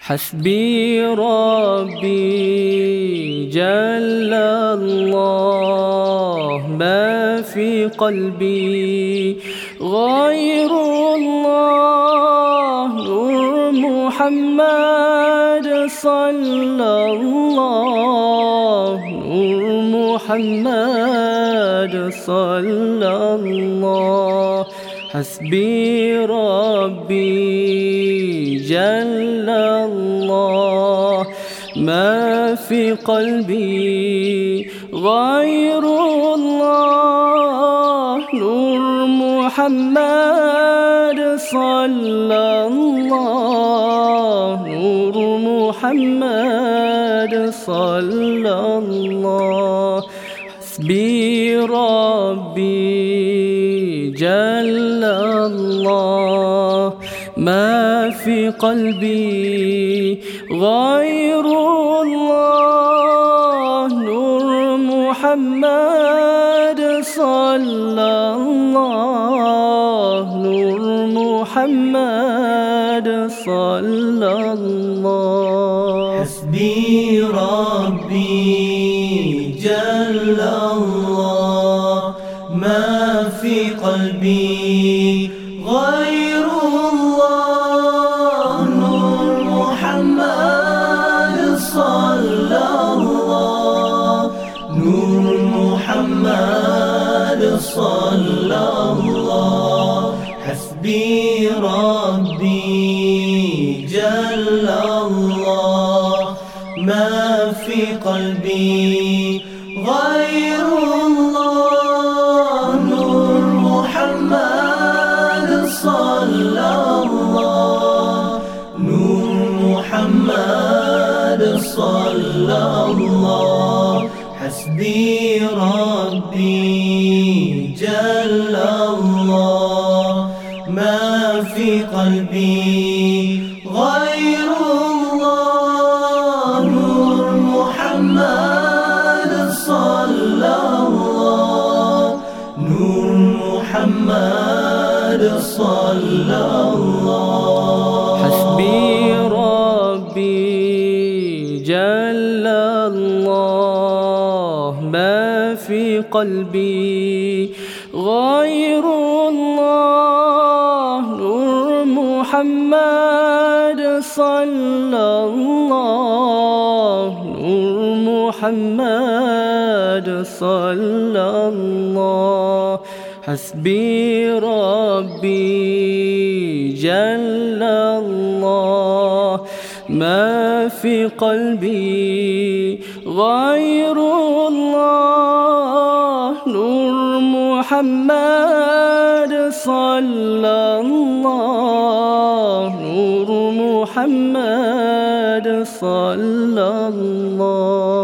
حسبي ربي جل الله، ما في قلبي غير الله. نور محمد صلى الله، نور محمد صلى الله. حسبي ربي جل الله، ما في قلبي غير الله. نور محمد صلى الله، نور محمد صلى الله. حسبي ربي جل الله، ما في قلبي غير الله. نور محمد صلى الله، نور محمد صلى الله. حسبي ربي جل الله، ما في قلبي غير الله. نور محمد صلى الله، نور محمد صلى الله. حسبي ربي جل الله، ما في قلبي غير الله. نور محمد صلى الله، نور محمد صلى الله. حسبي ربي جل الله، ما في قلبي غير الله. نور محمد صلى الله، نور محمد صلى الله. حسبي ربي جل الله، ما في قلبي غير الله. نور محمد صلى الله، نور محمد صلى الله. حسبي ربي جل الله، ما في قلبي غير الله. نور محمد صلى الله، نور محمد صلى الله.